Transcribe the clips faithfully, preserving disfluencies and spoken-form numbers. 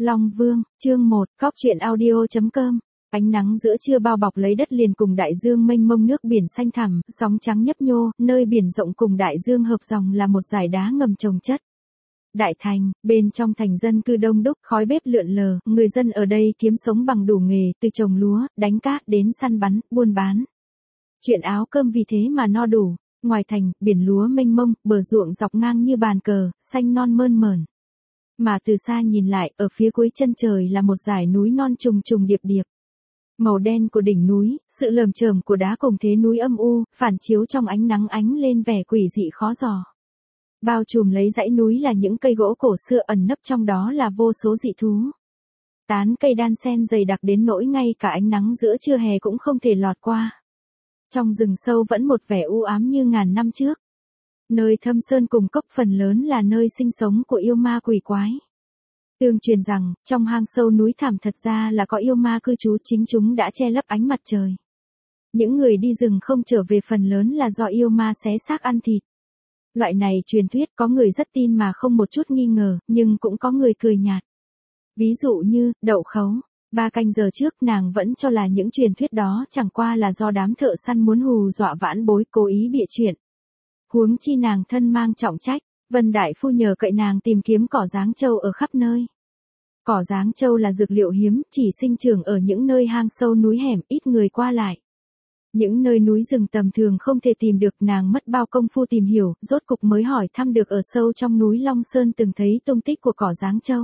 Long Vương, chương một, Cóc truyện audio.com. Ánh nắng giữa trưa bao bọc lấy đất liền cùng đại dương mênh mông, nước biển xanh thẳm, sóng trắng nhấp nhô, nơi biển rộng cùng đại dương hợp dòng là một dải đá ngầm chồng chất. Đại thành, bên trong thành dân cư đông đúc, khói bếp lượn lờ, người dân ở đây kiếm sống bằng đủ nghề, từ trồng lúa, đánh cát đến săn bắn, buôn bán. Chuyện áo cơm vì thế mà no đủ. Ngoài thành, biển lúa mênh mông, bờ ruộng dọc ngang như bàn cờ, xanh non mơn mởn. Mà từ xa nhìn lại, ở phía cuối chân trời là một dải núi non trùng trùng điệp điệp. Màu đen của đỉnh núi, sự lởm chởm của đá cùng thế núi âm u, phản chiếu trong ánh nắng ánh lên vẻ quỷ dị khó dò. Bao trùm lấy dãy núi là những cây gỗ cổ xưa, ẩn nấp trong đó là vô số dị thú. Tán cây đan sen dày đặc đến nỗi ngay cả ánh nắng giữa trưa hè cũng không thể lọt qua. Trong rừng sâu vẫn một vẻ u ám như ngàn năm trước. Nơi thâm sơn cùng cốc phần lớn là nơi sinh sống của yêu ma quỷ quái. Tương truyền rằng, trong hang sâu núi thẳm thật ra là có yêu ma cư trú, chính chúng đã che lấp ánh mặt trời. Những người đi rừng không trở về phần lớn là do yêu ma xé xác ăn thịt. Loại này truyền thuyết có người rất tin mà không một chút nghi ngờ, nhưng cũng có người cười nhạt. Ví dụ như, Đậu Khấu. Ba canh giờ trước nàng vẫn cho là những truyền thuyết đó chẳng qua là do đám thợ săn muốn hù dọa vãn bối, cố ý bịa chuyện. Huống chi nàng thân mang trọng trách, Vân Đại Phu nhờ cậy nàng tìm kiếm cỏ giáng châu ở khắp nơi. Cỏ giáng châu là dược liệu hiếm, chỉ sinh trưởng ở những nơi hang sâu núi hẻm, ít người qua lại. Những nơi núi rừng tầm thường không thể tìm được, nàng mất bao công phu tìm hiểu, rốt cục mới hỏi thăm được ở sâu trong núi Long Sơn từng thấy tung tích của cỏ giáng châu.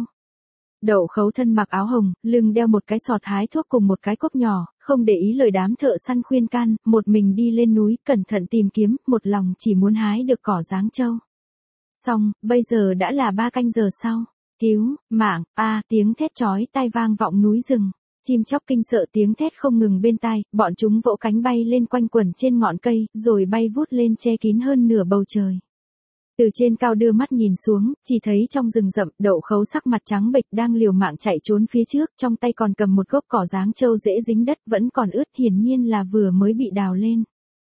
Đậu Khấu thân mặc áo hồng, lưng đeo một cái sọt hái thuốc cùng một cái cốc nhỏ, không để ý lời đám thợ săn khuyên can, một mình đi lên núi, cẩn thận tìm kiếm, một lòng chỉ muốn hái được cỏ giáng châu. Xong, bây giờ đã là ba canh giờ sau. Cứu, mạng, a, tiếng thét chói tai vang vọng núi rừng. Chim chóc kinh sợ tiếng thét không ngừng bên tai, bọn chúng vỗ cánh bay lên quanh quẩn trên ngọn cây, rồi bay vút lên che kín hơn nửa bầu trời. Từ trên cao đưa mắt nhìn xuống, chỉ thấy trong rừng rậm, Đậu Khấu sắc mặt trắng bệch đang liều mạng chạy trốn phía trước, trong tay còn cầm một gốc cỏ giáng châu dễ dính đất, vẫn còn ướt, hiển nhiên là vừa mới bị đào lên.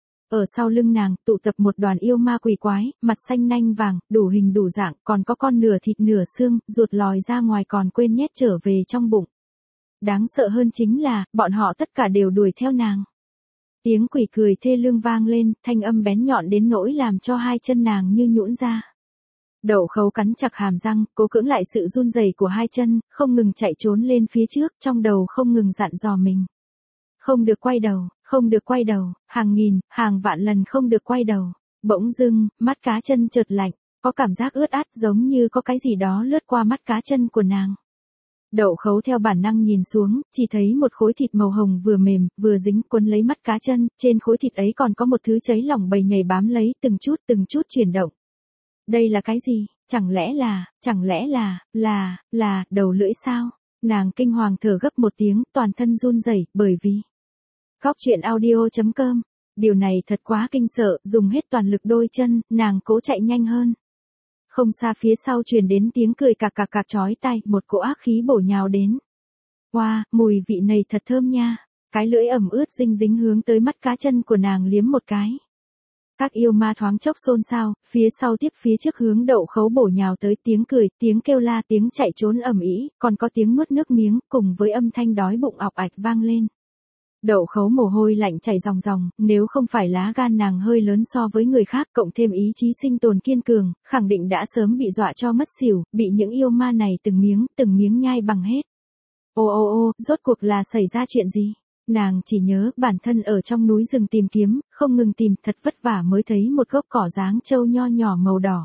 Ở sau lưng nàng, tụ tập một đoàn yêu ma quỷ quái, mặt xanh nanh vàng, đủ hình đủ dạng, còn có con nửa thịt nửa xương, ruột lòi ra ngoài còn quên nhét trở về trong bụng. Đáng sợ hơn chính là, bọn họ tất cả đều đuổi theo nàng. Tiếng quỷ cười thê lương vang lên, thanh âm bén nhọn đến nỗi làm cho hai chân nàng như nhũn ra. Đậu Khấu cắn chặt hàm răng, cố cưỡng lại sự run rẩy của hai chân, không ngừng chạy trốn lên phía trước, trong đầu không ngừng dặn dò mình. Không được quay đầu, không được quay đầu, hàng nghìn, hàng vạn lần không được quay đầu. Bỗng dưng, mắt cá chân chợt lạnh, có cảm giác ướt át giống như có cái gì đó lướt qua mắt cá chân của nàng. Đậu Khấu theo bản năng nhìn xuống, chỉ thấy một khối thịt màu hồng vừa mềm, vừa dính quấn lấy mắt cá chân, trên khối thịt ấy còn có một thứ cháy lỏng bầy nhầy bám lấy, từng chút từng chút chuyển động. Đây là cái gì? Chẳng lẽ là, chẳng lẽ là, là, là, đầu lưỡi sao? Nàng kinh hoàng thở gấp một tiếng, toàn thân run rẩy, bởi vì Cóc truyện audio.com. Điều này thật quá kinh sợ, dùng hết toàn lực đôi chân, nàng cố chạy nhanh hơn. Không xa phía sau truyền đến tiếng cười cạc cạc cạc chói tai, một cỗ ác khí bổ nhào đến. Wow, mùi vị này thật thơm nha. Cái lưỡi ẩm ướt dinh dính hướng tới mắt cá chân của nàng liếm một cái. Các yêu ma thoáng chốc xôn xao, phía sau tiếp phía trước hướng Đậu Khấu bổ nhào tới, tiếng cười, tiếng kêu la, tiếng chạy trốn ầm ĩ, còn có tiếng nuốt nước miếng, cùng với âm thanh đói bụng ọc ạch vang lên. Đậu Khấu mồ hôi lạnh chảy ròng ròng, nếu không phải lá gan nàng hơi lớn so với người khác, cộng thêm ý chí sinh tồn kiên cường, khẳng định đã sớm bị dọa cho mất xỉu, bị những yêu ma này từng miếng, từng miếng nhai bằng hết. Ô ô ô, rốt cuộc là xảy ra chuyện gì? Nàng chỉ nhớ bản thân ở trong núi rừng tìm kiếm, không ngừng tìm, thật vất vả mới thấy một gốc cỏ giáng châu nho nhỏ màu đỏ.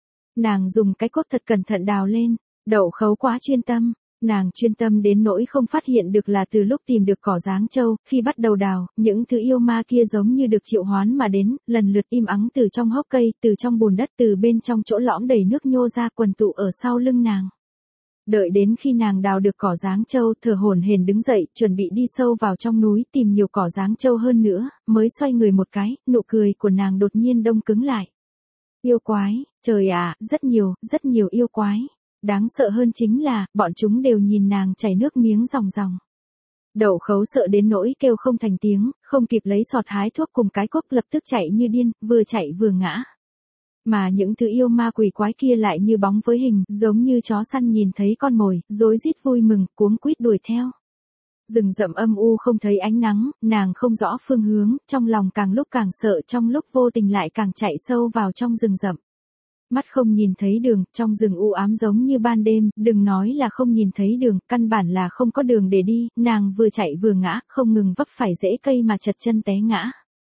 Nàng dùng cái cuốc thật cẩn thận đào lên. Đậu Khấu quá chuyên tâm. Nàng chuyên tâm đến nỗi không phát hiện được là từ lúc tìm được cỏ giáng châu, khi bắt đầu đào, những thứ yêu ma kia giống như được triệu hoán mà đến, lần lượt im ắng từ trong hốc cây, từ trong bùn đất, từ bên trong chỗ lõm đầy nước nhô ra quần tụ ở sau lưng nàng. Đợi đến khi nàng đào được cỏ giáng châu, thở hổn hển đứng dậy, chuẩn bị đi sâu vào trong núi tìm nhiều cỏ giáng châu hơn nữa, mới xoay người một cái, nụ cười của nàng đột nhiên đông cứng lại. Yêu quái, trời ạ, rất nhiều, rất nhiều yêu quái. Đáng sợ hơn chính là, bọn chúng đều nhìn nàng chảy nước miếng ròng ròng. Đậu Khấu sợ đến nỗi kêu không thành tiếng, không kịp lấy sọt hái thuốc cùng cái cốc, lập tức chạy như điên, vừa chạy vừa ngã. Mà những thứ yêu ma quỷ quái kia lại như bóng với hình, giống như chó săn nhìn thấy con mồi, rối rít vui mừng, cuống quýt đuổi theo. Rừng rậm âm u không thấy ánh nắng, nàng không rõ phương hướng, trong lòng càng lúc càng sợ, trong lúc vô tình lại càng chạy sâu vào trong rừng rậm. Mắt không nhìn thấy đường, trong rừng u ám giống như ban đêm, đừng nói là không nhìn thấy đường, căn bản là không có đường để đi, nàng vừa chạy vừa ngã, không ngừng vấp phải rễ cây mà chật chân té ngã.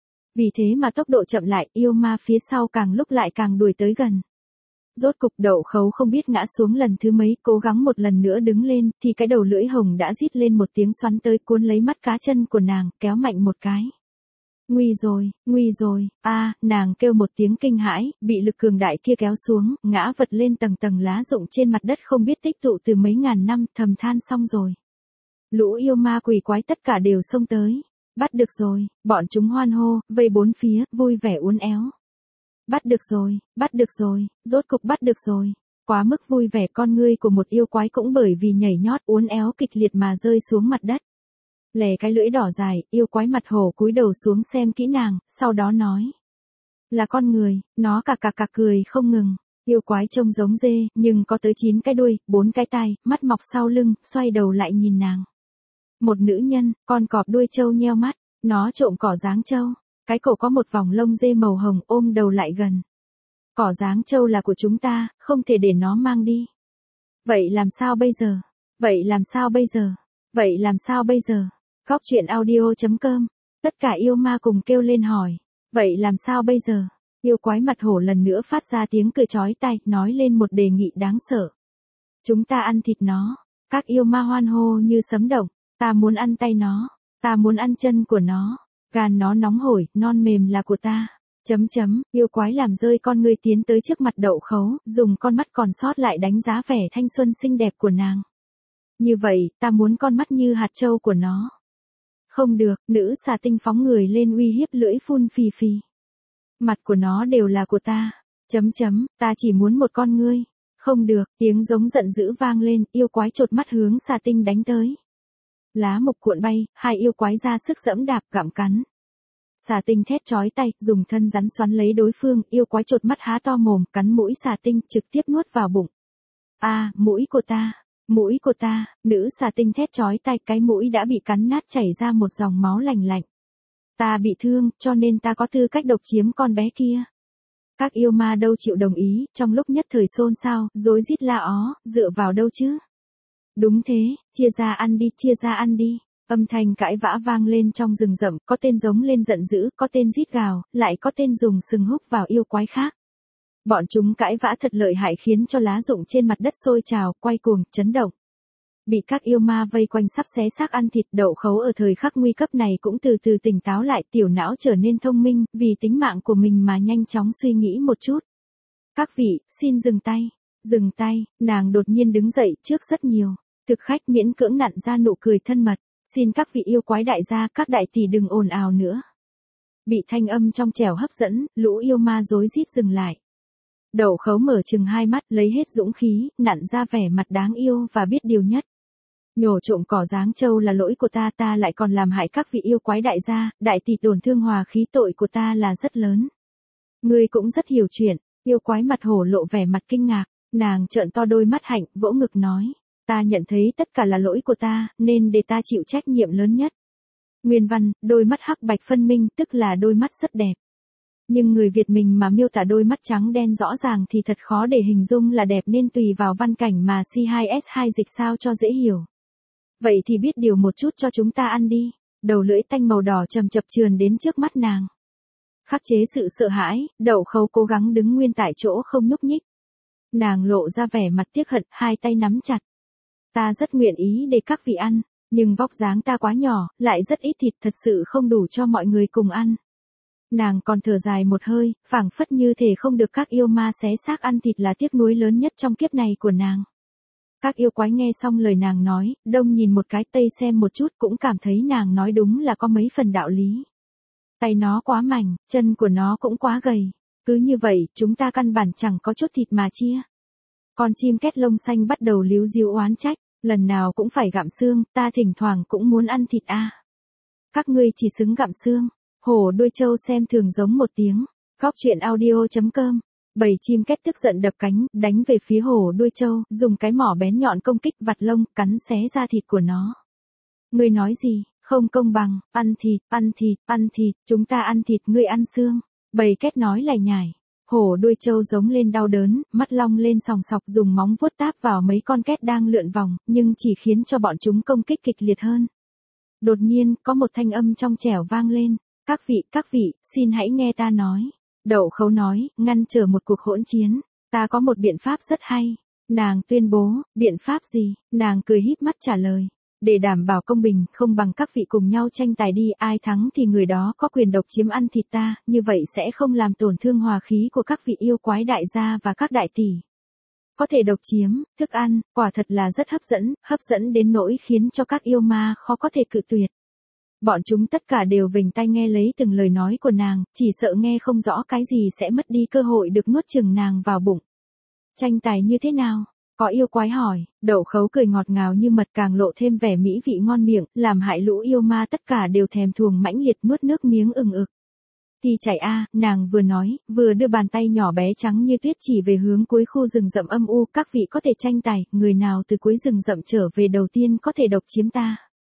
Vì thế mà tốc độ chậm lại, yêu ma phía sau càng lúc lại càng đuổi tới gần. Rốt cục Đậu Khấu không biết ngã xuống lần thứ mấy, cố gắng một lần nữa đứng lên, thì cái đầu lưỡi hồng đã rít lên một tiếng xoắn tới cuốn lấy mắt cá chân của nàng, kéo mạnh một cái. Nguy rồi, nguy rồi, a à, nàng kêu một tiếng kinh hãi, bị lực cường đại kia kéo xuống, ngã vật lên tầng tầng lá rụng trên mặt đất không biết tích tụ từ mấy ngàn năm, thầm than xong rồi. Lũ yêu ma quỷ quái tất cả đều xông tới. Bắt được rồi, bọn chúng hoan hô, vây bốn phía, vui vẻ uốn éo. Bắt được rồi, bắt được rồi, rốt cục bắt được rồi. Quá mức vui vẻ, con ngươi của một yêu quái cũng bởi vì nhảy nhót uốn éo kịch liệt mà rơi xuống mặt đất. Lè cái lưỡi đỏ dài, yêu quái mặt hổ cúi đầu xuống xem kỹ nàng, sau đó nói. Là con người, nó cà cà cà cười không ngừng. Yêu quái trông giống dê, nhưng có tới chín cái đuôi, bốn cái tai, mắt mọc sau lưng, xoay đầu lại nhìn nàng. Một nữ nhân, con cọp đuôi trâu nheo mắt, nó trộm cỏ dáng trâu, cái cổ có một vòng lông dê màu hồng ôm đầu lại gần. Cỏ dáng trâu là của chúng ta, không thể để nó mang đi. Vậy làm sao bây giờ? Vậy làm sao bây giờ? Vậy làm sao bây giờ? Góc truyện audio chấm com. Tất cả yêu ma cùng kêu lên hỏi. Vậy làm sao bây giờ? Yêu quái mặt hổ lần nữa phát ra tiếng cười chói tai, nói lên một đề nghị đáng sợ. Chúng ta ăn thịt nó. Các yêu ma hoan hô như sấm động. Ta muốn ăn tay nó. Ta muốn ăn chân của nó. Gan nó nóng hổi, non mềm là của ta. Chấm chấm, yêu quái làm rơi con ngươi tiến tới trước mặt Đậu Khấu, dùng con mắt còn sót lại đánh giá vẻ thanh xuân xinh đẹp của nàng. Như vậy, ta muốn con mắt như hạt châu của nó. Không được, nữ xà tinh phóng người lên uy hiếp lưỡi phun phì phì. Mặt của nó đều là của ta. Chấm chấm, ta chỉ muốn một con ngươi. Không được, tiếng giống giận dữ vang lên, yêu quái chột mắt hướng xà tinh đánh tới. Lá mộc cuộn bay, hai yêu quái ra sức giẫm đạp gặm cắn. Xà tinh thét chói tay, dùng thân rắn xoắn lấy đối phương, yêu quái chột mắt há to mồm, cắn mũi xà tinh, trực tiếp nuốt vào bụng. A, à, mũi của ta, mũi của ta, nữ xà tinh thét chói tay, cái mũi đã bị cắn nát chảy ra một dòng máu lành lạnh. Ta bị thương, cho nên ta có tư cách độc chiếm con bé kia. Các yêu ma đâu chịu đồng ý, trong lúc nhất thời xôn xao, rối rít la ó, dựa vào đâu chứ? Đúng thế, chia ra ăn đi, chia ra ăn đi. Âm thanh cãi vã vang lên trong rừng rậm, có tên giống lên giận dữ, có tên rít gào, lại có tên dùng sừng húc vào yêu quái khác. Bọn chúng cãi vã thật lợi hại khiến cho lá rụng trên mặt đất sôi trào, quay cuồng, chấn động. Bị các yêu ma vây quanh sắp xé xác ăn thịt. Đậu Khấu ở thời khắc nguy cấp này cũng từ từ tỉnh táo lại, tiểu não trở nên thông minh, vì tính mạng của mình mà nhanh chóng suy nghĩ một chút. Các vị, xin dừng tay, dừng tay, nàng đột nhiên đứng dậy trước rất nhiều. Thực khách miễn cưỡng nặn ra nụ cười thân mật. Xin các vị yêu quái đại gia, các đại tỷ đừng ồn ào nữa. Bị thanh âm trong trẻo hấp dẫn, lũ yêu ma rối rít dừng lại. Đậu Khấu mở chừng hai mắt, lấy hết dũng khí, nặn ra vẻ mặt đáng yêu và biết điều nhất. Nhổ trộm cỏ dáng trâu là lỗi của ta, ta lại còn làm hại các vị yêu quái đại gia, đại tỷ tổn thương hòa khí, tội của ta là rất lớn. Ngươi cũng rất hiểu chuyện. Yêu quái mặt hổ lộ vẻ mặt kinh ngạc, nàng trợn to đôi mắt hạnh, vỗ ngực nói. Ta nhận thấy tất cả là lỗi của ta, nên để ta chịu trách nhiệm lớn nhất. Nguyên văn, đôi mắt hắc bạch phân minh, tức là đôi mắt rất đẹp. Nhưng người Việt mình mà miêu tả đôi mắt trắng đen rõ ràng thì thật khó để hình dung là đẹp, nên tùy vào văn cảnh mà C hai S hai dịch sao cho dễ hiểu. Vậy thì biết điều một chút cho chúng ta ăn đi. Đầu lưỡi tanh màu đỏ chầm chập trườn đến trước mắt nàng. Khắc chế sự sợ hãi, Đậu Khấu cố gắng đứng nguyên tại chỗ không nhúc nhích. Nàng lộ ra vẻ mặt tiếc hận, hai tay nắm chặt. Ta rất nguyện ý để các vị ăn, nhưng vóc dáng ta quá nhỏ, lại rất ít thịt, thật sự không đủ cho mọi người cùng ăn. Nàng còn thở dài một hơi, phảng phất như thể không được các yêu ma xé xác ăn thịt là tiếc nuối lớn nhất trong kiếp này của nàng. Các yêu quái nghe xong lời nàng nói, đông nhìn một cái tây xem một chút cũng cảm thấy nàng nói đúng là có mấy phần đạo lý. Tay nó quá mảnh, chân của nó cũng quá gầy. Cứ như vậy, chúng ta căn bản chẳng có chút thịt mà chia. Con chim két lông xanh bắt đầu líu díu oán trách, lần nào cũng phải gặm xương, ta thỉnh thoảng cũng muốn ăn thịt a. À. Các ngươi chỉ xứng gặm xương. Hổ đuôi trâu xem thường giống một tiếng. Góc truyện audio chấm com Bầy chim két tức giận đập cánh, đánh về phía hổ đuôi trâu, dùng cái mỏ bén nhọn công kích vặt lông, cắn xé da thịt của nó. Ngươi nói gì, không công bằng, ăn thịt, ăn thịt, ăn thịt, chúng ta ăn thịt, ngươi ăn xương. Bầy két nói lải nhải. Hổ đuôi trâu giống lên đau đớn, mắt long lên sòng sọc dùng móng vuốt táp vào mấy con két đang lượn vòng, nhưng chỉ khiến cho bọn chúng công kích kịch liệt hơn. Đột nhiên, có một thanh âm trong trẻo vang lên. Các vị, các vị, xin hãy nghe ta nói. Đậu Khấu nói, ngăn trở một cuộc hỗn chiến. Ta có một biện pháp rất hay. Nàng tuyên bố, biện pháp gì? Nàng cười híp mắt trả lời. Để đảm bảo công bình, không bằng các vị cùng nhau tranh tài đi, ai thắng thì người đó có quyền độc chiếm ăn thịt ta, như vậy sẽ không làm tổn thương hòa khí của các vị yêu quái đại gia và các đại tỷ. Có thể độc chiếm, thức ăn, quả thật là rất hấp dẫn, hấp dẫn đến nỗi khiến cho các yêu ma khó có thể cự tuyệt. Bọn chúng tất cả đều vểnh tai nghe lấy từng lời nói của nàng, chỉ sợ nghe không rõ cái gì sẽ mất đi cơ hội được nuốt chửng nàng vào bụng. Tranh tài như thế nào? Có yêu quái hỏi. Đậu Khấu cười ngọt ngào như mật, càng lộ thêm vẻ mỹ vị ngon miệng, làm hại lũ yêu ma tất cả đều thèm thuồng mãnh liệt nuốt nước miếng ừng ực. Thì chạy a, nàng vừa nói, vừa đưa bàn tay nhỏ bé trắng như tuyết chỉ về hướng cuối khu rừng rậm âm u, các vị có thể tranh tài, người nào từ cuối rừng rậm trở về đầu tiên có thể độc chiếm ta.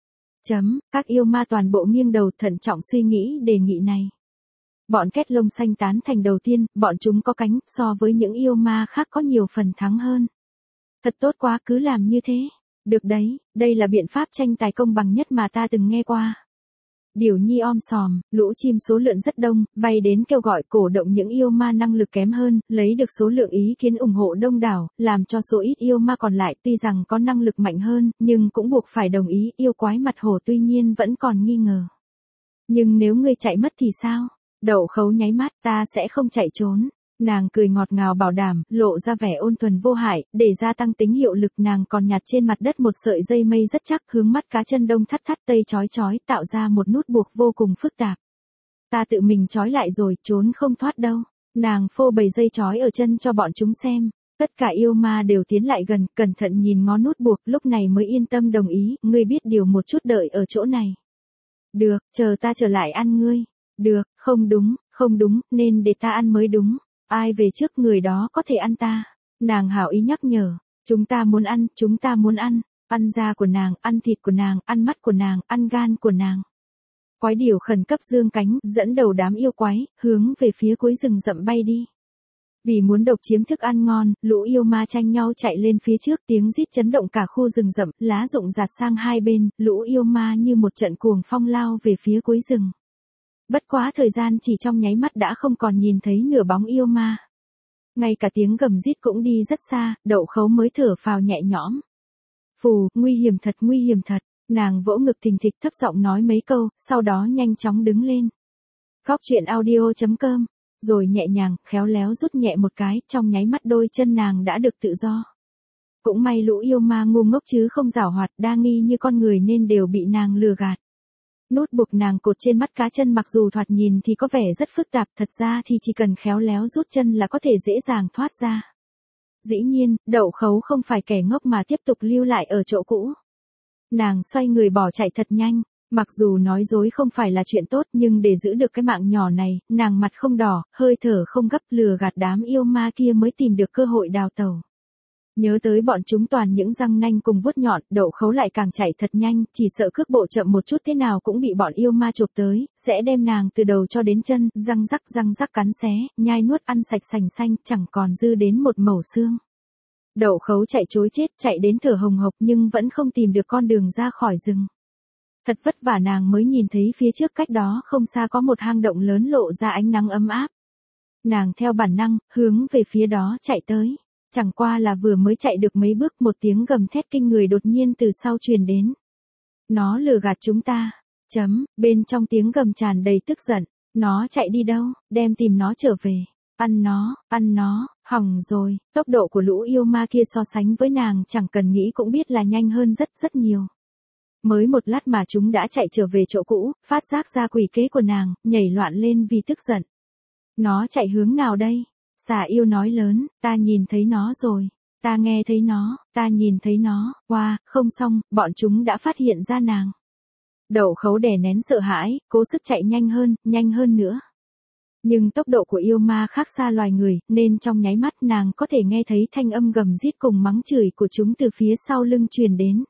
Chấm, các yêu ma toàn bộ nghiêng đầu thận trọng suy nghĩ đề nghị này. Bọn két lông xanh tán thành đầu tiên, bọn chúng có cánh, so với những yêu ma khác có nhiều phần thắng hơn. Thật tốt quá, cứ làm như thế. Được đấy, đây là biện pháp tranh tài công bằng nhất mà ta từng nghe qua. Điểu nhi om sòm, lũ chim số lượng rất đông, bay đến kêu gọi cổ động những yêu ma năng lực kém hơn, lấy được số lượng ý kiến ủng hộ đông đảo, làm cho số ít yêu ma còn lại tuy rằng có năng lực mạnh hơn, nhưng cũng buộc phải đồng ý. Yêu quái mặt hổ tuy nhiên vẫn còn nghi ngờ. Nhưng nếu ngươi chạy mất thì sao? Đậu Khấu nháy mắt, ta sẽ không chạy trốn. Nàng cười ngọt ngào bảo đảm, lộ ra vẻ ôn thuần vô hại, để gia tăng tính hiệu lực. Nàng còn nhặt trên mặt đất một sợi dây mây rất chắc, hướng mắt cá chân đông thắt thắt tây chói chói, tạo ra một nút buộc vô cùng phức tạp. Ta tự mình chói lại rồi, trốn không thoát đâu. Nàng phô bày dây chói ở chân cho bọn chúng xem. Tất cả yêu ma đều tiến lại gần, cẩn thận nhìn ngó nút buộc, lúc này mới yên tâm đồng ý. Ngươi biết điều một chút, đợi ở chỗ này. Được, chờ ta trở lại ăn ngươi. Được, không đúng, không đúng, nên để ta ăn mới đúng. Ai về trước người đó có thể ăn ta. Nàng hảo ý nhắc nhở. Chúng ta muốn ăn, chúng ta muốn ăn. Ăn da của nàng, ăn thịt của nàng, ăn mắt của nàng, ăn gan của nàng. Quái điểu khẩn cấp dương cánh, dẫn đầu đám yêu quái, hướng về phía cuối rừng rậm bay đi. Vì muốn độc chiếm thức ăn ngon, lũ yêu ma tranh nhau chạy lên phía trước, tiếng rít chấn động cả khu rừng rậm, lá rụng rạt sang hai bên, lũ yêu ma như một trận cuồng phong lao về phía cuối rừng. Bất quá thời gian chỉ trong nháy mắt đã không còn nhìn thấy nửa bóng yêu ma. Ngay cả tiếng gầm rít cũng đi rất xa, Đậu Khấu mới thở phào nhẹ nhõm. Phù, nguy hiểm thật, nguy hiểm thật. Nàng vỗ ngực thình thịch thấp giọng nói mấy câu, sau đó nhanh chóng đứng lên. Góc truyện audio chấm com, rồi nhẹ nhàng, khéo léo rút nhẹ một cái, trong nháy mắt đôi chân nàng đã được tự do. Cũng may lũ yêu ma ngu ngốc chứ không giảo hoạt, đa nghi như con người nên đều bị nàng lừa gạt. Nút buộc nàng cột trên mắt cá chân mặc dù thoạt nhìn thì có vẻ rất phức tạp, thật ra thì chỉ cần khéo léo rút chân là có thể dễ dàng thoát ra. Dĩ nhiên, Đậu Khấu không phải kẻ ngốc mà tiếp tục lưu lại ở chỗ cũ. Nàng xoay người bỏ chạy thật nhanh, mặc dù nói dối không phải là chuyện tốt nhưng để giữ được cái mạng nhỏ này, nàng mặt không đỏ, hơi thở không gấp, lừa gạt đám yêu ma kia mới tìm được cơ hội đào tẩu. Nhớ tới bọn chúng toàn những răng nanh cùng vuốt nhọn, Đậu Khấu lại càng chạy thật nhanh, chỉ sợ cước bộ chậm một chút thế nào cũng bị bọn yêu ma chộp tới, sẽ đem nàng từ đầu cho đến chân, răng rắc răng rắc cắn xé, nhai nuốt ăn sạch sành xanh, chẳng còn dư đến một mẩu xương. Đậu Khấu chạy trối chết, chạy đến thở hồng hộc nhưng vẫn không tìm được con đường ra khỏi rừng. Thật vất vả nàng mới nhìn thấy phía trước cách đó không xa có một hang động lớn lộ ra ánh nắng ấm áp. Nàng theo bản năng, hướng về phía đó chạy tới. Chẳng qua là vừa mới chạy được mấy bước, một tiếng gầm thét kinh người đột nhiên từ sau truyền đến. Nó lừa gạt chúng ta. Chấm, bên trong tiếng gầm tràn đầy tức giận. Nó chạy đi đâu, đem tìm nó trở về. Ăn nó, ăn nó, hỏng rồi. Tốc độ của lũ yêu ma kia so sánh với nàng chẳng cần nghĩ cũng biết là nhanh hơn rất rất nhiều. Mới một lát mà chúng đã chạy trở về chỗ cũ, phát giác ra quỷ kế của nàng, nhảy loạn lên vì tức giận. Nó chạy hướng nào đây? Xà yêu nói lớn, ta nhìn thấy nó rồi, ta nghe thấy nó, ta nhìn thấy nó, wow, không xong, bọn chúng đã phát hiện ra nàng. Đậu Khấu đè nén sợ hãi, cố sức chạy nhanh hơn, nhanh hơn nữa. Nhưng tốc độ của yêu ma khác xa loài người, nên trong nháy mắt nàng có thể nghe thấy thanh âm gầm rít cùng mắng chửi của chúng từ phía sau lưng truyền đến.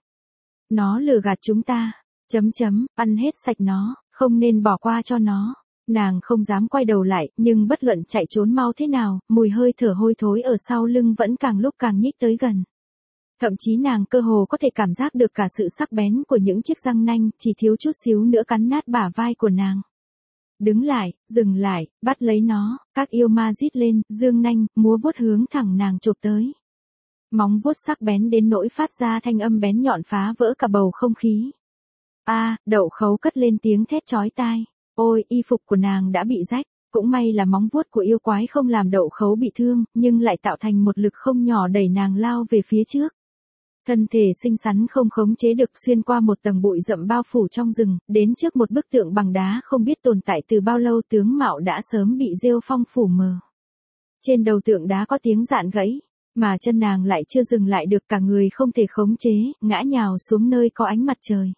Nó lừa gạt chúng ta, chấm chấm, ăn hết sạch nó, không nên bỏ qua cho nó. Nàng không dám quay đầu lại, nhưng bất luận chạy trốn mau thế nào, mùi hơi thở hôi thối ở sau lưng vẫn càng lúc càng nhích tới gần. Thậm chí nàng cơ hồ có thể cảm giác được cả sự sắc bén của những chiếc răng nanh, chỉ thiếu chút xíu nữa cắn nát bả vai của nàng. Đứng lại, dừng lại, bắt lấy nó, các yêu ma rít lên, dương nanh, múa vuốt hướng thẳng nàng chụp tới. Móng vuốt sắc bén đến nỗi phát ra thanh âm bén nhọn phá vỡ cả bầu không khí. A, đậu khấu cất lên tiếng thét chói tai. Ôi, y phục của nàng đã bị rách, cũng may là móng vuốt của yêu quái không làm đậu khấu bị thương, nhưng lại tạo thành một lực không nhỏ đẩy nàng lao về phía trước. Thân thể xinh xắn không khống chế được xuyên qua một tầng bụi rậm bao phủ trong rừng, đến trước một bức tượng bằng đá không biết tồn tại từ bao lâu, tướng mạo đã sớm bị rêu phong phủ mờ. Trên đầu tượng đá có tiếng rạn gãy, mà chân nàng lại chưa dừng lại được, cả người không thể khống chế, ngã nhào xuống nơi có ánh mặt trời.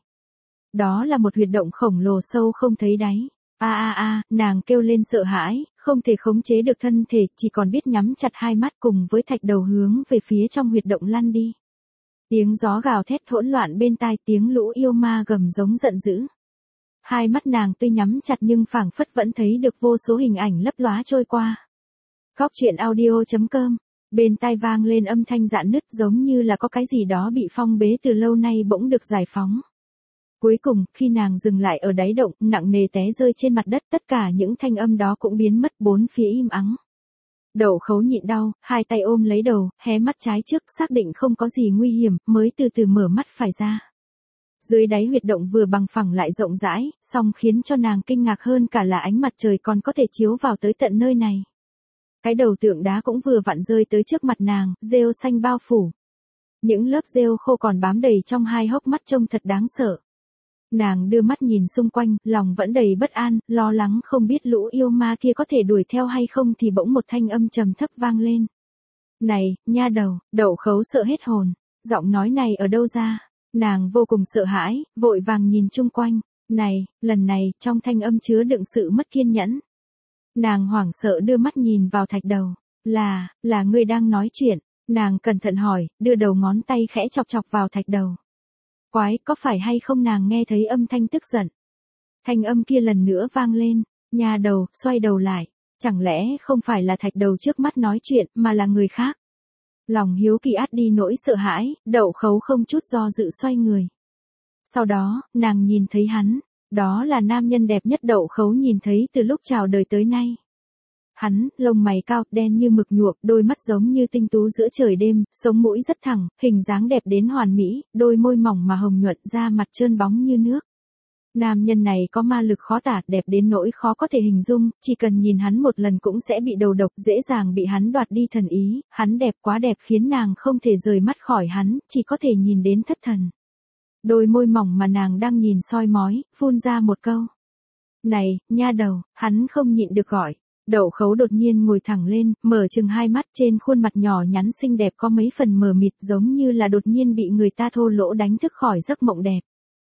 Đó là một huyệt động khổng lồ sâu không thấy đáy. A a a, nàng kêu lên sợ hãi, không thể khống chế được thân thể, chỉ còn biết nhắm chặt hai mắt cùng với thạch đầu hướng về phía trong huyệt động lăn đi. Tiếng gió gào thét hỗn loạn bên tai, tiếng lũ yêu ma gầm giống giận dữ. Hai mắt nàng tuy nhắm chặt nhưng phảng phất vẫn thấy được vô số hình ảnh lấp lóa trôi qua. Góc truyện audio chấm com, bên tai vang lên âm thanh rạn nứt giống như là có cái gì đó bị phong bế từ lâu nay bỗng được giải phóng. Cuối cùng, khi nàng dừng lại ở đáy động, nặng nề té rơi trên mặt đất, tất cả những thanh âm đó cũng biến mất, bốn phía im ắng. Đậu khấu nhịn đau, hai tay ôm lấy đầu, hé mắt trái trước, xác định không có gì nguy hiểm, mới từ từ mở mắt phải ra. Dưới đáy huyệt động vừa bằng phẳng lại rộng rãi, song khiến cho nàng kinh ngạc hơn cả là ánh mặt trời còn có thể chiếu vào tới tận nơi này. Cái đầu tượng đá cũng vừa vặn rơi tới trước mặt nàng, rêu xanh bao phủ. Những lớp rêu khô còn bám đầy trong hai hốc mắt trông thật đáng sợ. Nàng đưa mắt nhìn xung quanh, lòng vẫn đầy bất an, lo lắng không biết lũ yêu ma kia có thể đuổi theo hay không, thì bỗng một thanh âm trầm thấp vang lên. Này, nha đầu, đậu khấu sợ hết hồn. Giọng nói này ở đâu ra? Nàng vô cùng sợ hãi, vội vàng nhìn chung quanh. Này, lần này, trong thanh âm chứa đựng sự mất kiên nhẫn. Nàng hoảng sợ đưa mắt nhìn vào thạch đầu. Là, là ngươi đang nói chuyện. Nàng cẩn thận hỏi, đưa đầu ngón tay khẽ chọc chọc vào thạch đầu. Quái, có phải hay không? Nàng nghe thấy âm thanh tức giận. Thanh âm kia lần nữa vang lên. Nha đầu, xoay đầu lại. Chẳng lẽ không phải là thạch đầu trước mắt nói chuyện, mà là người khác? Lòng hiếu kỳ át đi nỗi sợ hãi, đậu khấu không chút do dự xoay người. Sau đó, nàng nhìn thấy hắn. Đó là nam nhân đẹp nhất đậu khấu nhìn thấy từ lúc chào đời tới nay. Hắn, lông mày cao, đen như mực nhuộm, đôi mắt giống như tinh tú giữa trời đêm, sống mũi rất thẳng, hình dáng đẹp đến hoàn mỹ, đôi môi mỏng mà hồng nhuận, da mặt trơn bóng như nước. Nam nhân này có ma lực khó tả, đẹp đến nỗi khó có thể hình dung, chỉ cần nhìn hắn một lần cũng sẽ bị đầu độc, dễ dàng bị hắn đoạt đi thần ý, hắn đẹp quá đẹp khiến nàng không thể rời mắt khỏi hắn, chỉ có thể nhìn đến thất thần. Đôi môi mỏng mà nàng đang nhìn soi mói, phun ra một câu. Này, nha đầu, hắn không nhịn được gọi. Đậu khấu đột nhiên ngồi thẳng lên, mở chừng hai mắt, trên khuôn mặt nhỏ nhắn xinh đẹp có mấy phần mờ mịt, giống như là đột nhiên bị người ta thô lỗ đánh thức khỏi giấc mộng đẹp.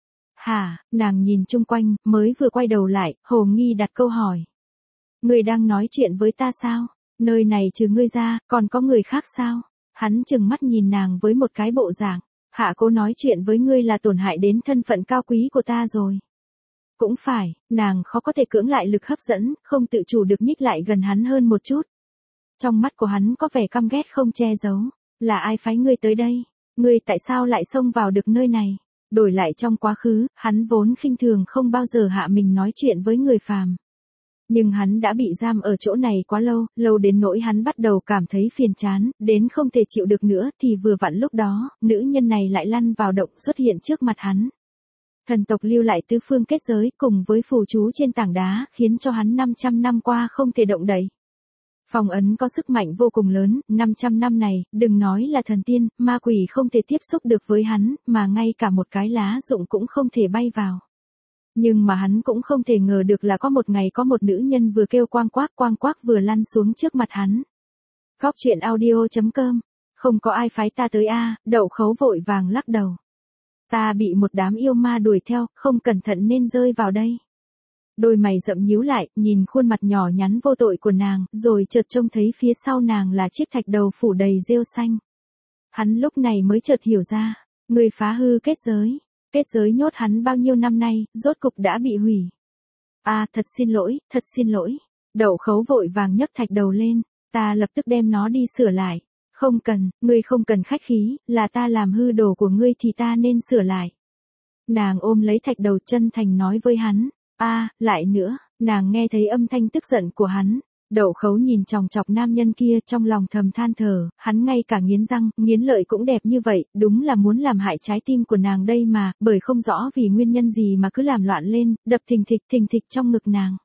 Hả, nàng nhìn chung quanh, mới vừa quay đầu lại, hồ nghi đặt câu hỏi. Người đang nói chuyện với ta sao? Nơi này trừ ngươi ra, còn có người khác sao? Hắn chừng mắt nhìn nàng với một cái bộ dạng. Hạ cố nói chuyện với ngươi là tổn hại đến thân phận cao quý của ta rồi. Cũng phải, nàng khó có thể cưỡng lại lực hấp dẫn, không tự chủ được nhích lại gần hắn hơn một chút. Trong mắt của hắn có vẻ căm ghét không che giấu. Là ai phái ngươi tới đây? Ngươi tại sao lại xông vào được nơi này? Đổi lại trong quá khứ, hắn vốn khinh thường không bao giờ hạ mình nói chuyện với người phàm. Nhưng hắn đã bị giam ở chỗ này quá lâu, lâu đến nỗi hắn bắt đầu cảm thấy phiền chán, đến không thể chịu được nữa, thì vừa vặn lúc đó, nữ nhân này lại lăn vào động xuất hiện trước mặt hắn. Thần tộc lưu lại tứ phương kết giới cùng với phù chú trên tảng đá, khiến cho hắn năm trăm năm qua không thể động đậy. Phong ấn có sức mạnh vô cùng lớn, năm trăm năm này, đừng nói là thần tiên, ma quỷ không thể tiếp xúc được với hắn, mà ngay cả một cái lá rụng cũng không thể bay vào. Nhưng mà hắn cũng không thể ngờ được là có một ngày có một nữ nhân vừa kêu quang quác quang quác vừa lăn xuống trước mặt hắn. Góc truyện audio chấm com, không có ai phái ta tới a, đậu khấu vội vàng lắc đầu. Ta bị một đám yêu ma đuổi theo, không cẩn thận nên rơi vào đây. Đôi mày rậm nhíu lại, nhìn khuôn mặt nhỏ nhắn vô tội của nàng, rồi chợt trông thấy phía sau nàng là chiếc thạch đầu phủ đầy rêu xanh. Hắn lúc này mới chợt hiểu ra, người phá hư kết giới, kết giới nhốt hắn bao nhiêu năm nay, rốt cục đã bị hủy. À, thật xin lỗi, thật xin lỗi. Đậu Khấu vội vàng nhấc thạch đầu lên, ta lập tức đem nó đi sửa lại. Không cần, ngươi không cần khách khí, là ta làm hư đồ của ngươi thì ta nên sửa lại. Nàng ôm lấy thạch đầu chân thành nói với hắn, a à, lại nữa, nàng nghe thấy âm thanh tức giận của hắn. Đậu Khấu nhìn chòng chọc nam nhân kia trong lòng thầm than thở, hắn ngay cả nghiến răng, nghiến lợi cũng đẹp như vậy, đúng là muốn làm hại trái tim của nàng đây mà, bởi không rõ vì nguyên nhân gì mà cứ làm loạn lên, đập thình thịch thình thịch trong ngực nàng.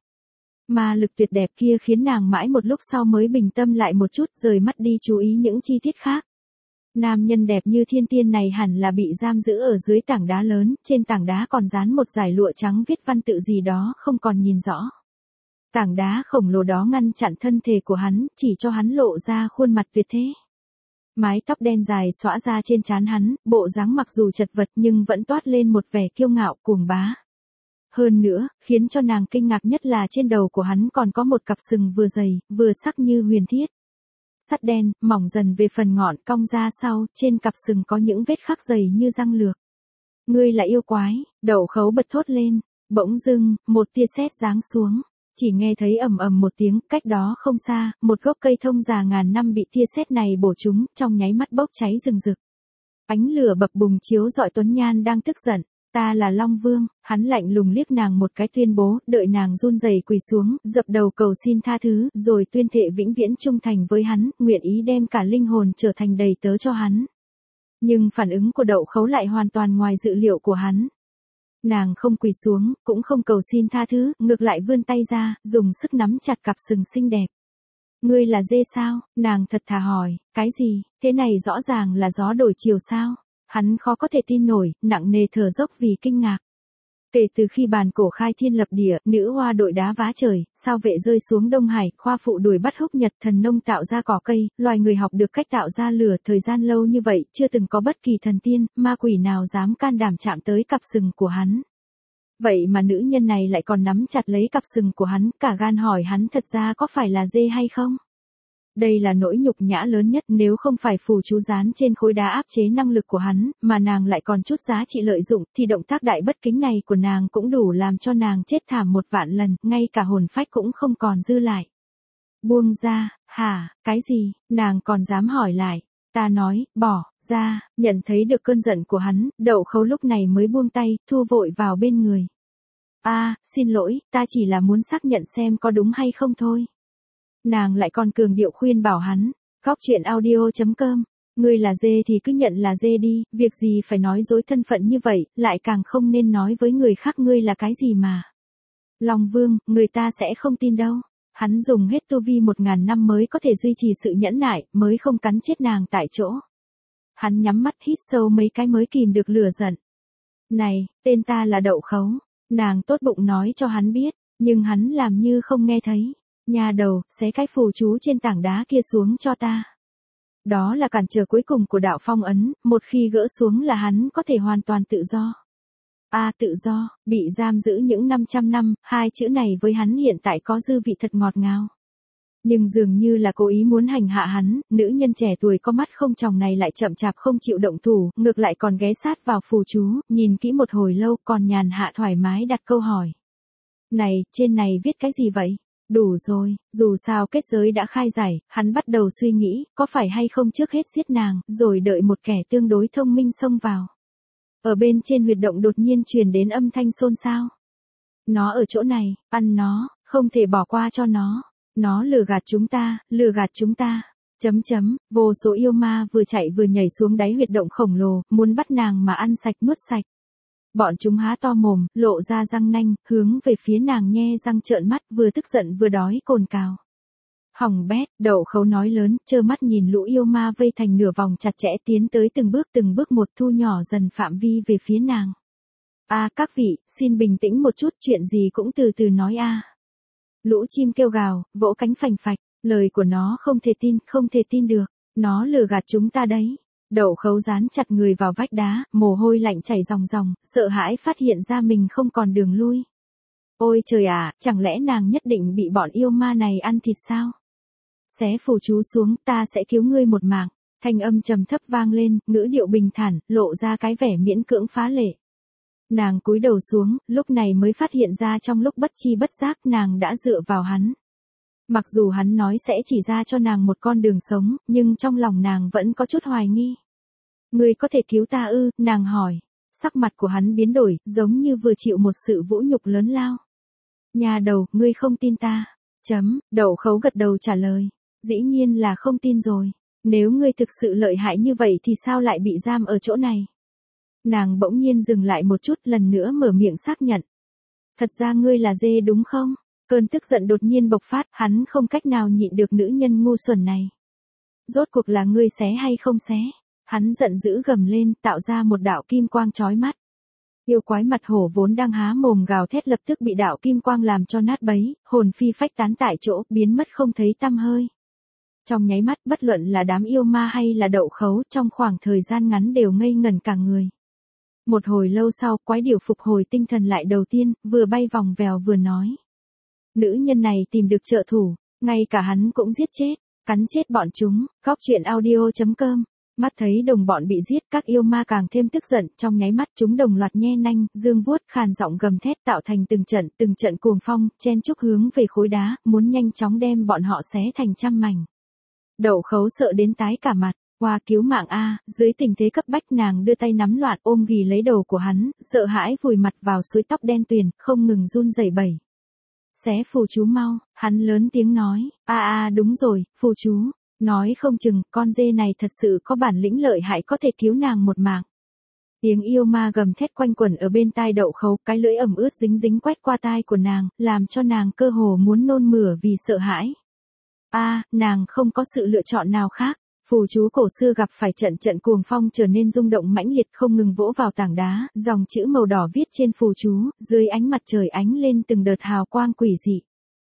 Mà lực tuyệt đẹp kia khiến nàng mãi một lúc sau mới bình tâm lại một chút, rời mắt đi chú ý những chi tiết khác. Nam nhân đẹp như thiên tiên này hẳn là bị giam giữ ở dưới tảng đá lớn, trên tảng đá còn dán một dải lụa trắng viết văn tự gì đó không còn nhìn rõ. Tảng đá khổng lồ đó ngăn chặn thân thể của hắn, chỉ cho hắn lộ ra khuôn mặt tuyệt thế. Mái tóc đen dài xõa ra trên trán hắn, bộ dáng mặc dù chật vật nhưng vẫn toát lên một vẻ kiêu ngạo cuồng bá. Hơn nữa, khiến cho nàng kinh ngạc nhất là trên đầu của hắn còn có một cặp sừng vừa dày, vừa sắc như huyền thiết. Sắt đen, mỏng dần về phần ngọn cong ra sau, trên cặp sừng có những vết khắc dày như răng lược. Ngươi là yêu quái, Đậu Khấu bật thốt lên, bỗng dưng, một tia sét giáng xuống. Chỉ nghe thấy ầm ầm một tiếng, cách đó không xa, một gốc cây thông già ngàn năm bị tia sét này bổ trúng, trong nháy mắt bốc cháy rừng rực. Ánh lửa bập bùng chiếu rọi Tuấn Nhan đang tức giận. Ta là Long Vương, hắn lạnh lùng liếc nàng một cái tuyên bố, đợi nàng run rẩy quỳ xuống, dập đầu cầu xin tha thứ, rồi tuyên thệ vĩnh viễn trung thành với hắn, nguyện ý đem cả linh hồn trở thành đầy tớ cho hắn. Nhưng phản ứng của Đậu Khấu lại hoàn toàn ngoài dự liệu của hắn. Nàng không quỳ xuống, cũng không cầu xin tha thứ, ngược lại vươn tay ra, dùng sức nắm chặt cặp sừng xinh đẹp. Ngươi là dê sao? Nàng thật thà hỏi, cái gì, thế này rõ ràng là gió đổi chiều sao? Hắn khó có thể tin nổi, nặng nề thở dốc vì kinh ngạc. Kể từ khi bàn cổ khai thiên lập địa, nữ hoa đội đá vá trời, sao vệ rơi xuống Đông Hải, khoa phụ đuổi bắt húc nhật, thần nông tạo ra cỏ cây, loài người học được cách tạo ra lửa, thời gian lâu như vậy, chưa từng có bất kỳ thần tiên, ma quỷ nào dám can đảm chạm tới cặp sừng của hắn. Vậy mà nữ nhân này lại còn nắm chặt lấy cặp sừng của hắn, cả gan hỏi hắn thật ra có phải là dê hay không? Đây là nỗi nhục nhã lớn nhất, nếu không phải phù chú dán trên khối đá áp chế năng lực của hắn, mà nàng lại còn chút giá trị lợi dụng, thì động tác đại bất kính này của nàng cũng đủ làm cho nàng chết thảm một vạn lần, ngay cả hồn phách cũng không còn dư lại. Buông ra, hả, cái gì, nàng còn dám hỏi lại. Ta nói, bỏ, ra, nhận thấy được cơn giận của hắn, Đậu Khấu lúc này mới buông tay, thu vội vào bên người. A, à, xin lỗi, ta chỉ là muốn xác nhận xem có đúng hay không thôi. Nàng lại còn cường điệu khuyên bảo hắn, Góc truyện audio chấm com, ngươi là dê thì cứ nhận là dê đi, việc gì phải nói dối thân phận như vậy, lại càng không nên nói với người khác ngươi là cái gì mà. Long Vương, người ta sẽ không tin đâu. Hắn dùng hết tu vi một ngàn năm mới có thể duy trì sự nhẫn nại, mới không cắn chết nàng tại chỗ. Hắn nhắm mắt hít sâu mấy cái mới kìm được lửa giận. Này, tên ta là Đậu Khấu. Nàng tốt bụng nói cho hắn biết, nhưng hắn làm như không nghe thấy. Nhà đầu, xé cái phù chú trên tảng đá kia xuống cho ta. Đó là cản trở cuối cùng của đạo phong ấn, một khi gỡ xuống là hắn có thể hoàn toàn tự do. A à, tự do, bị giam giữ những năm trăm năm, hai chữ này với hắn hiện tại có dư vị thật ngọt ngào. Nhưng dường như là cố ý muốn hành hạ hắn, nữ nhân trẻ tuổi có mắt không tròng này lại chậm chạp không chịu động thủ, ngược lại còn ghé sát vào phù chú, nhìn kỹ một hồi lâu còn nhàn hạ thoải mái đặt câu hỏi. Này, trên này viết cái gì vậy? Đủ rồi, dù sao kết giới đã khai giải, hắn bắt đầu suy nghĩ, có phải hay không trước hết giết nàng, rồi đợi một kẻ tương đối thông minh xông vào. Ở bên trên huyệt động đột nhiên truyền đến âm thanh xôn xao. Nó ở chỗ này, ăn nó, không thể bỏ qua cho nó. Nó lừa gạt chúng ta, lừa gạt chúng ta. Chấm chấm, vô số yêu ma vừa chạy vừa nhảy xuống đáy huyệt động khổng lồ, muốn bắt nàng mà ăn sạch nuốt sạch. Bọn chúng há to mồm, lộ ra răng nanh, hướng về phía nàng nhe răng trợn mắt, vừa tức giận vừa đói cồn cào. Hỏng bét, Đậu Khấu nói lớn, trơ mắt nhìn lũ yêu ma vây thành nửa vòng chặt chẽ tiến tới từng bước từng bước một, thu nhỏ dần phạm vi về phía nàng. A à, các vị, xin bình tĩnh một chút, chuyện gì cũng từ từ nói a. À. Lũ chim kêu gào, vỗ cánh phành phạch, lời của nó không thể tin, không thể tin được, nó lừa gạt chúng ta đấy. Đậu Khấu dán chặt người vào vách đá, mồ hôi lạnh chảy ròng ròng, sợ hãi phát hiện ra mình không còn đường lui. Ôi trời ạ, chẳng lẽ nàng nhất định bị bọn yêu ma này ăn thịt sao? Xé phù chú xuống, ta sẽ cứu ngươi một mạng. Thanh âm trầm thấp vang lên, ngữ điệu bình thản, lộ ra cái vẻ miễn cưỡng phá lệ. Nàng cúi đầu xuống, lúc này mới phát hiện ra trong lúc bất chi bất giác nàng đã dựa vào hắn. Mặc dù hắn nói sẽ chỉ ra cho nàng một con đường sống, nhưng trong lòng nàng vẫn có chút hoài nghi. Ngươi có thể cứu ta ư, nàng hỏi. Sắc mặt của hắn biến đổi, giống như vừa chịu một sự vũ nhục lớn lao. Nhà đầu, ngươi không tin ta. Chấm, Đậu Khấu gật đầu trả lời. Dĩ nhiên là không tin rồi. Nếu ngươi thực sự lợi hại như vậy thì sao lại bị giam ở chỗ này? Nàng bỗng nhiên dừng lại một chút, lần nữa mở miệng xác nhận. Thật ra ngươi là dê đúng không? Cơn tức giận đột nhiên bộc phát, hắn không cách nào nhịn được nữ nhân ngu xuẩn này. Rốt cuộc là ngươi xé hay không xé? Hắn giận dữ gầm lên, tạo ra một đạo kim quang chói mắt. Yêu quái mặt hổ vốn đang há mồm gào thét lập tức bị đạo kim quang làm cho nát bấy, hồn phi phách tán tại chỗ, biến mất không thấy tăm hơi. Trong nháy mắt, bất luận là đám yêu ma hay là Đậu Khấu, trong khoảng thời gian ngắn đều ngây ngẩn cả người. Một hồi lâu sau, quái điểu phục hồi tinh thần lại đầu tiên, vừa bay vòng vèo vừa nói. Nữ nhân này tìm được trợ thủ, ngay cả hắn cũng giết chết, cắn chết bọn chúng. Góc truyện audio chấm com. Mắt thấy đồng bọn bị giết, các yêu ma càng thêm tức giận, trong nháy mắt chúng đồng loạt nhe nanh, dương vuốt, khàn giọng gầm thét tạo thành từng trận, từng trận cuồng phong, chen chúc hướng về khối đá, muốn nhanh chóng đem bọn họ xé thành trăm mảnh. Đậu Khấu sợ đến tái cả mặt, qua cứu mạng a, dưới tình thế cấp bách nàng đưa tay nắm loạn ôm ghì lấy đầu của hắn, sợ hãi vùi mặt vào suối tóc đen tuyền, không ngừng run rẩy bẩy. Xé phù chú mau, hắn lớn tiếng nói, a a đúng rồi, phù chú. Nói không chừng, con dê này thật sự có bản lĩnh lợi hại có thể cứu nàng một mạng. Tiếng yêu ma gầm thét quanh quẩn ở bên tai Đậu Khấu, cái lưỡi ẩm ướt dính dính quét qua tai của nàng, làm cho nàng cơ hồ muốn nôn mửa vì sợ hãi. A, à, nàng không có sự lựa chọn nào khác. Phù chú cổ xưa gặp phải trận trận cuồng phong trở nên rung động mãnh liệt không ngừng vỗ vào tảng đá, dòng chữ màu đỏ viết trên phù chú, dưới ánh mặt trời ánh lên từng đợt hào quang quỷ dị.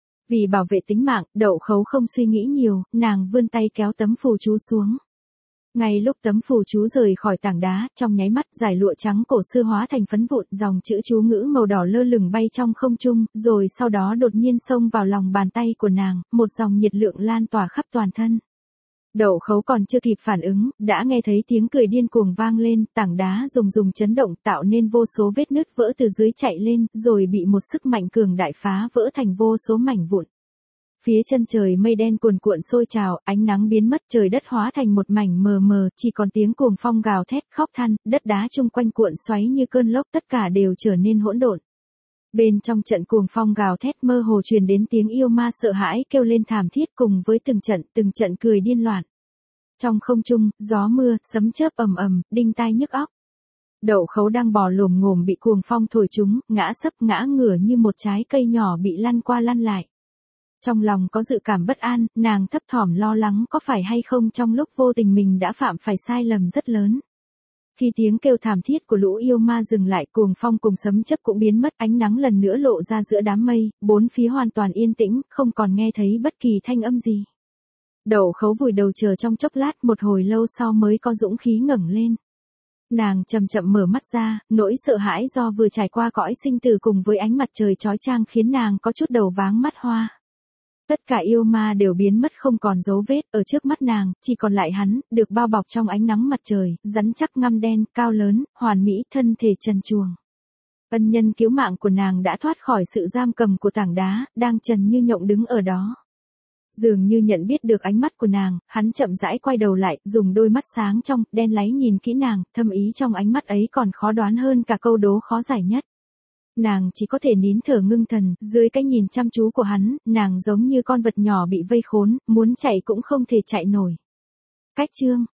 Vì bảo vệ tính mạng, Đậu Khấu không suy nghĩ nhiều, nàng vươn tay kéo tấm phù chú xuống. Ngay lúc tấm phù chú rời khỏi tảng đá, trong nháy mắt giải lụa trắng cổ xưa hóa thành phấn vụn, dòng chữ chú ngữ màu đỏ lơ lửng bay trong không trung, rồi sau đó đột nhiên xông vào lòng bàn tay của nàng, một dòng nhiệt lượng lan tỏa khắp toàn thân. Đậu Khấu còn chưa kịp phản ứng, đã nghe thấy tiếng cười điên cuồng vang lên, tảng đá rùng rùng chấn động tạo nên vô số vết nứt vỡ từ dưới chạy lên, rồi bị một sức mạnh cường đại phá vỡ thành vô số mảnh vụn. Phía chân trời mây đen cuồn cuộn sôi trào, ánh nắng biến mất, trời đất hóa thành một mảnh mờ mờ, chỉ còn tiếng cuồng phong gào thét khóc than, đất đá chung quanh cuộn xoáy như cơn lốc, tất cả đều trở nên hỗn độn. Bên trong trận cuồng phong gào thét mơ hồ truyền đến tiếng yêu ma sợ hãi kêu lên thảm thiết cùng với từng trận, từng trận cười điên loạn. Trong không trung, gió mưa, sấm chớp ầm ầm, đinh tai nhức óc. Đậu Khấu đang bò lồm ngồm bị cuồng phong thổi trúng, ngã sấp ngã ngửa như một trái cây nhỏ bị lăn qua lăn lại. Trong lòng có dự cảm bất an, nàng thấp thỏm lo lắng có phải hay không trong lúc vô tình mình đã phạm phải sai lầm rất lớn. Khi tiếng kêu thảm thiết của lũ yêu ma dừng lại, cuồng phong cùng sấm chớp cũng biến mất, ánh nắng lần nữa lộ ra giữa đám mây, bốn phía hoàn toàn yên tĩnh, không còn nghe thấy bất kỳ thanh âm gì. Đậu Khấu vùi đầu chờ trong chốc lát, một hồi lâu sau mới có dũng khí ngẩng lên. Nàng chậm chậm mở mắt ra, nỗi sợ hãi do vừa trải qua cõi sinh tử cùng với ánh mặt trời chói chang khiến nàng có chút đầu váng mắt hoa. Tất cả yêu ma đều biến mất không còn dấu vết, ở trước mắt nàng, chỉ còn lại hắn, được bao bọc trong ánh nắng mặt trời, rắn chắc ngăm đen, cao lớn, hoàn mỹ, thân thể trần truồng. Ân nhân cứu mạng của nàng đã thoát khỏi sự giam cầm của tảng đá, đang trần như nhộng đứng ở đó. Dường như nhận biết được ánh mắt của nàng, hắn chậm rãi quay đầu lại, dùng đôi mắt sáng trong, đen láy nhìn kỹ nàng, thâm ý trong ánh mắt ấy còn khó đoán hơn cả câu đố khó giải nhất. Nàng chỉ có thể nín thở ngưng thần, dưới cái nhìn chăm chú của hắn, nàng giống như con vật nhỏ bị vây khốn, muốn chạy cũng không thể chạy nổi. Cách chương